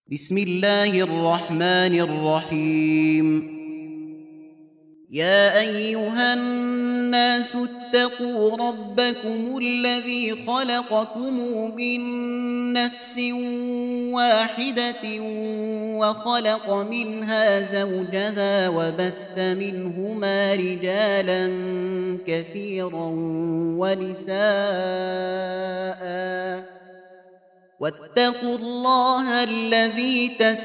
بسم الله الرحمن الرحيم. يا أيها الناس اتقوا ربكم الذي خلقكم من نفس واحدة وخلق منها زوجها وبث منهما رجالا كثيرا ونساء واتقوا الله الذي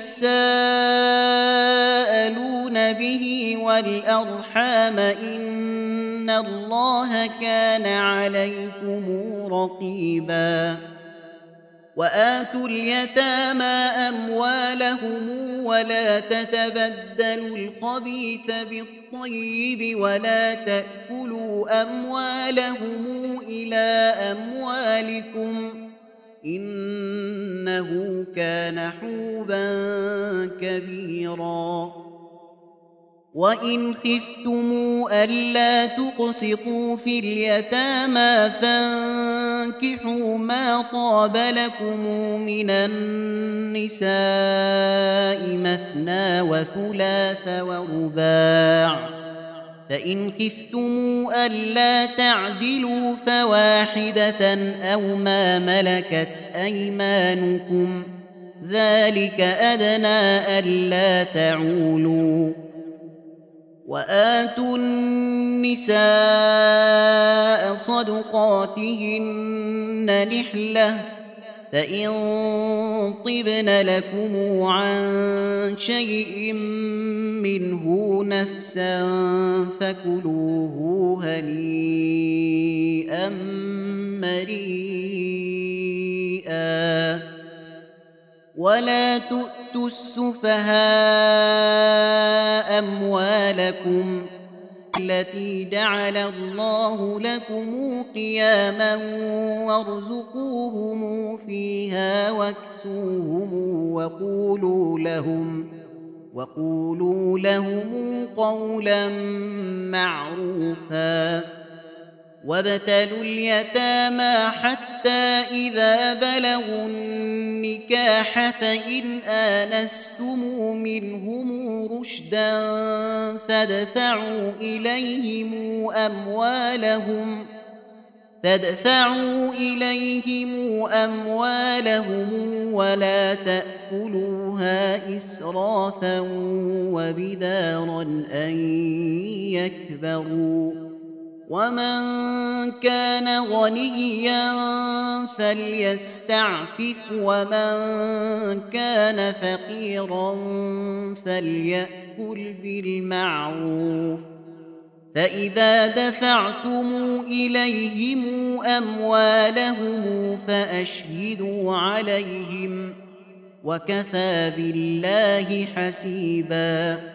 تساءلون به والأرحام إن الله كان عليكم رقيبا. وآتوا اليتامى أموالهم ولا تتبدلوا الخبيث بالطيب ولا تأكلوا أموالهم إلى أموالكم إنه كان حوبا كبيرا. وإن خفتم ألا تقسطوا في اليتامى فانكحوا ما طاب لكم من النساء مثنى وثلاث ورباع، فإن خفتم ألا تعدلوا فواحدة أو ما ملكت أيمانكم ذلك أدنى ألا تعولوا. وآتوا النساء صدقاتهن نحلة، فإن طبن لكم عن شيء منه نفسا فكلوه هنيئا مريئا. ولا تؤتوا السفهاء أموالكم التي جعل الله لكم قياما وارزقوهم فيها واكسوهم وقولوا لهم قولا معروفا. وابتلوا اليتامى حتى إذا بلغوا النكاح فإن آنستم منهم رشدا فادفعوا إليهم أموالهم ولا تأكلوها إسرافا وبدارا أن يكبروا. ومن كان غنيا فليستعفف ومن كان فقيرا فليأكل بالمعروف. فإذا دفعتم إليهم أموالهم فأشهدوا عليهم وكفى بالله حسيبا.